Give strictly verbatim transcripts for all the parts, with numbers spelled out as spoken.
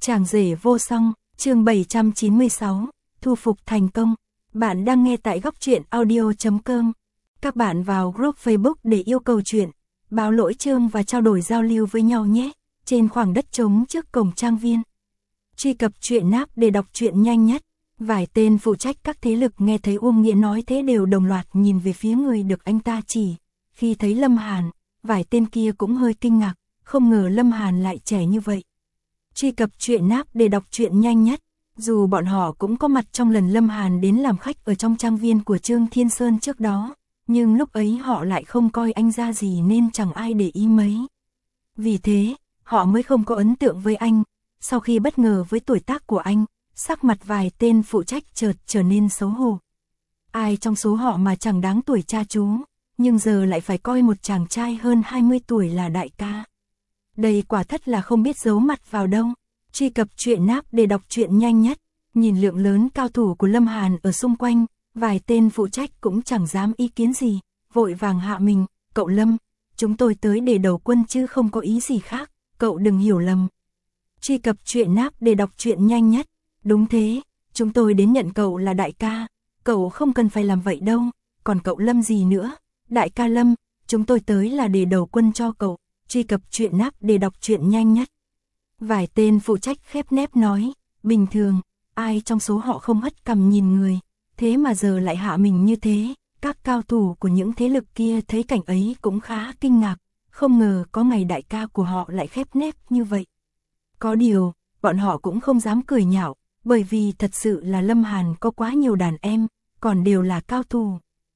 Chàng rể vô song, chương bảy trăm chín mươi sáu, thu phục thành công. Bạn đang nghe tại góc truyện audio chấm com. Các bạn vào group Facebook để yêu cầu chuyện, báo lỗi chương và trao đổi giao lưu với nhau nhé, trên khoảng đất trống trước cổng trang viên. Truy cập truyện app để đọc truyện nhanh nhất. Vài tên phụ trách các thế lực nghe thấy Uông Nghĩa nói thế đều đồng loạt nhìn về phía người được anh ta chỉ. Khi thấy Lâm Hàn, vài tên kia cũng hơi kinh ngạc, không ngờ Lâm Hàn lại trẻ như vậy. Truy cập truyện app để đọc truyện nhanh nhất. Dù bọn họ cũng có mặt trong lần Lâm Hàn đến làm khách ở trong trang viên của Trương Thiên Sơn trước đó, nhưng lúc ấy họ lại không coi anh ra gì nên chẳng ai để ý mấy. Vì thế, họ mới không có ấn tượng với anh. Sau khi bất ngờ với tuổi tác của anh, sắc mặt vài tên phụ trách chợt trở nên xấu hổ. Ai trong số họ mà chẳng đáng tuổi cha chú, nhưng giờ lại phải coi một chàng trai hơn hai mươi tuổi là đại ca. Đây quả thật là không biết giấu mặt vào đâu. Truy cập truyện app để đọc truyện nhanh nhất. Nhìn lượng lớn cao thủ của Lâm Hàn ở xung quanh, vài tên phụ trách cũng chẳng dám ý kiến gì, vội vàng hạ mình. Cậu Lâm, chúng tôi tới để đầu quân chứ không có ý gì khác, cậu đừng hiểu lầm. Truy cập truyện app để đọc truyện nhanh nhất. Đúng thế, chúng tôi đến nhận cậu là đại ca, cậu không cần phải làm vậy đâu. Còn cậu Lâm gì nữa? Đại ca Lâm, chúng tôi tới là để đầu quân cho cậu. Truy cập truyện app để đọc truyện nhanh nhất. Vài tên phụ trách khép nép nói, bình thường, ai trong số họ không hất cằm nhìn người, thế mà giờ lại hạ mình như thế. Các cao thủ của những thế lực kia thấy cảnh ấy cũng khá kinh ngạc, không ngờ có ngày đại ca của họ lại khép nép như vậy. Có điều, bọn họ cũng không dám cười nhạo, bởi vì thật sự là Lâm Hàn có quá nhiều đàn em, còn đều là cao thủ.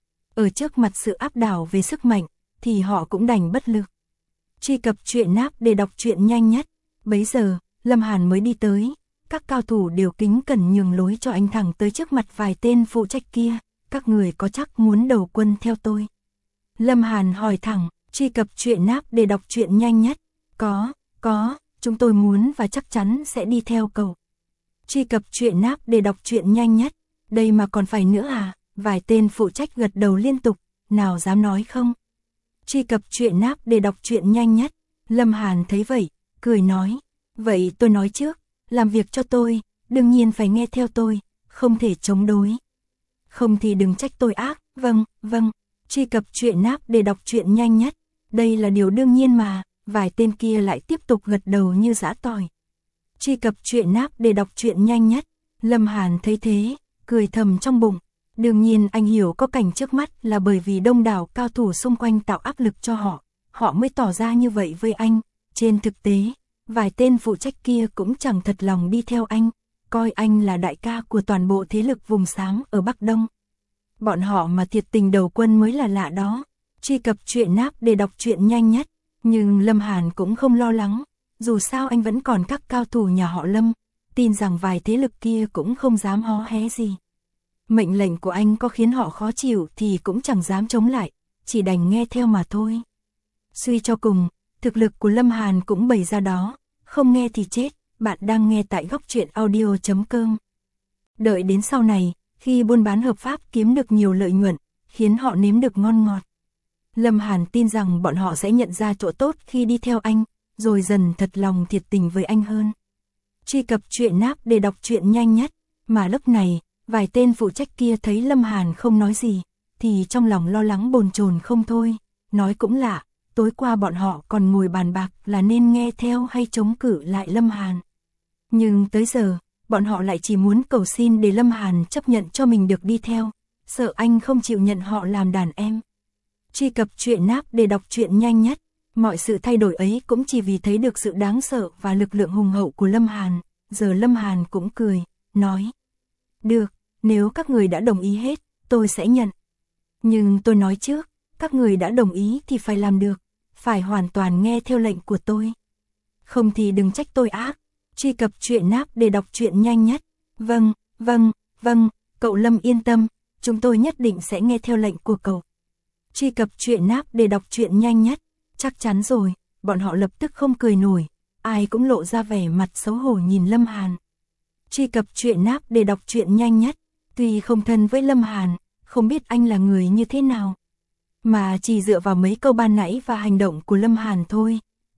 Ở trước mặt sự áp đảo về sức mạnh, thì họ cũng đành bất lực. Truy cập truyện app để đọc truyện nhanh nhất. Bấy giờ, Lâm Hàn mới đi tới, các cao thủ đều kính cẩn nhường lối cho anh thẳng tới trước mặt vài tên phụ trách kia. Các người có chắc muốn đầu quân theo tôi? Lâm Hàn hỏi thẳng. Truy cập truyện app để đọc truyện nhanh nhất. Có, có, chúng tôi muốn và chắc chắn sẽ đi theo cậu. Truy cập truyện app để đọc truyện nhanh nhất. Đây mà còn phải nữa à? Vài tên phụ trách gật đầu liên tục, nào dám nói không? Truy cập truyện app để đọc truyện nhanh nhất. Lâm Hàn thấy vậy, cười nói, vậy tôi nói trước, làm việc cho tôi, đương nhiên phải nghe theo tôi, không thể chống đối. Không thì đừng trách tôi ác. Vâng, vâng. Truy cập truyện app để đọc truyện nhanh nhất. Đây là điều đương nhiên mà. Vài tên kia lại tiếp tục gật đầu như giã tỏi. Truy cập truyện app để đọc truyện nhanh nhất. Lâm Hàn thấy thế, cười thầm trong bụng. Đương nhiên anh hiểu có cảnh trước mắt là bởi vì đông đảo cao thủ xung quanh tạo áp lực cho họ, họ mới tỏ ra như vậy với anh. Trên thực tế, vài tên phụ trách kia cũng chẳng thật lòng đi theo anh, coi anh là đại ca của toàn bộ thế lực vùng xám ở Bắc Đông. Bọn họ mà thiệt tình đầu quân mới là lạ đó. Truy cập truyện app để đọc truyện nhanh nhất. Nhưng Lâm Hàn cũng không lo lắng, dù sao anh vẫn còn các cao thủ nhà họ Lâm, tin rằng vài thế lực kia cũng không dám hó hé gì. Mệnh lệnh của anh có khiến họ khó chịu thì cũng chẳng dám chống lại, chỉ đành nghe theo mà thôi. Suy cho cùng, thực lực của Lâm Hàn cũng bày ra đó, không nghe thì chết. Bạn đang nghe tại góc truyện audio chấm com. Đợi đến sau này, khi buôn bán hợp pháp kiếm được nhiều lợi nhuận, khiến họ nếm được ngon ngọt, Lâm Hàn tin rằng bọn họ sẽ nhận ra chỗ tốt khi đi theo anh, rồi dần thật lòng thiệt tình với anh hơn. Truy cập truyện app để đọc truyện nhanh nhất. Mà lúc này, vài tên phụ trách kia thấy Lâm Hàn không nói gì, thì trong lòng lo lắng bồn chồn không thôi. Nói cũng lạ, tối qua bọn họ còn ngồi bàn bạc là nên nghe theo hay chống cự lại Lâm Hàn. Nhưng tới giờ, bọn họ lại chỉ muốn cầu xin để Lâm Hàn chấp nhận cho mình được đi theo, sợ anh không chịu nhận họ làm đàn em. Truy cập truyện app để đọc truyện nhanh nhất. Mọi sự thay đổi ấy cũng chỉ vì thấy được sự đáng sợ và lực lượng hùng hậu của Lâm Hàn. Giờ Lâm Hàn cũng cười, nói, được, nếu các người đã đồng ý hết, tôi sẽ nhận. Nhưng tôi nói trước, các người đã đồng ý thì phải làm được, phải hoàn toàn nghe theo lệnh của tôi. Không thì đừng trách tôi ác. Truy cập truyện app để đọc truyện nhanh nhất. Vâng, vâng, vâng, cậu Lâm yên tâm, chúng tôi nhất định sẽ nghe theo lệnh của cậu. Truy cập truyện app để đọc truyện nhanh nhất. Chắc chắn rồi, bọn họ lập tức không cười nổi, ai cũng lộ ra vẻ mặt xấu hổ nhìn Lâm Hàn. Truy cập truyện app để đọc truyện nhanh nhất. Tuy không thân với Lâm Hàn, không biết anh là người như thế nào, mà chỉ dựa vào mấy câu ban nãy và hành động của Lâm Hàn thôi,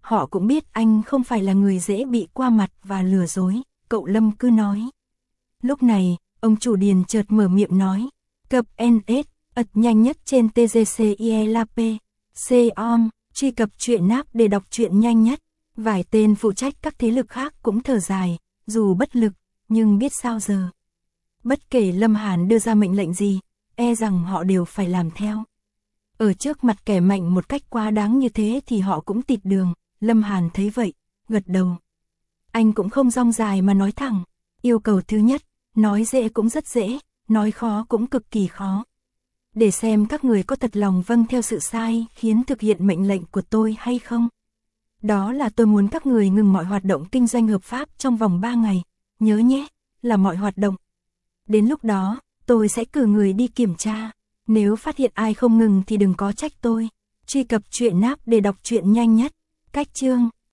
Họ cũng biết anh không phải là người dễ bị qua mặt và lừa dối, cậu Lâm cứ nói. Lúc này, ông chủ điền chợt mở miệng nói, cập en ét, ật nhanh nhất trên tê giê xê i e lờ pê, com, truy cập truyện app để đọc truyện nhanh nhất. Vài tên phụ trách các thế lực khác cũng thở dài, dù bất lực, nhưng biết sao giờ. Bất kể Lâm Hàn đưa ra mệnh lệnh gì, e rằng họ đều phải làm theo. Ở trước mặt kẻ mạnh một cách quá đáng như thế thì họ cũng tịt đường, Lâm Hàn thấy vậy, gật đầu. Anh cũng không rong dài mà nói thẳng, yêu cầu thứ nhất, nói dễ cũng rất dễ, nói khó cũng cực kỳ khó. Để xem các người có thật lòng vâng theo sự sai khiến thực hiện mệnh lệnh của tôi hay không. Đó là tôi muốn các người ngừng mọi hoạt động kinh doanh hợp pháp trong vòng ba ngày, nhớ nhé, là mọi hoạt động. Đến lúc đó, tôi sẽ cử người đi kiểm tra, nếu phát hiện ai không ngừng thì đừng có trách tôi. Truy cập truyện app để đọc truyện nhanh nhất. Cách chương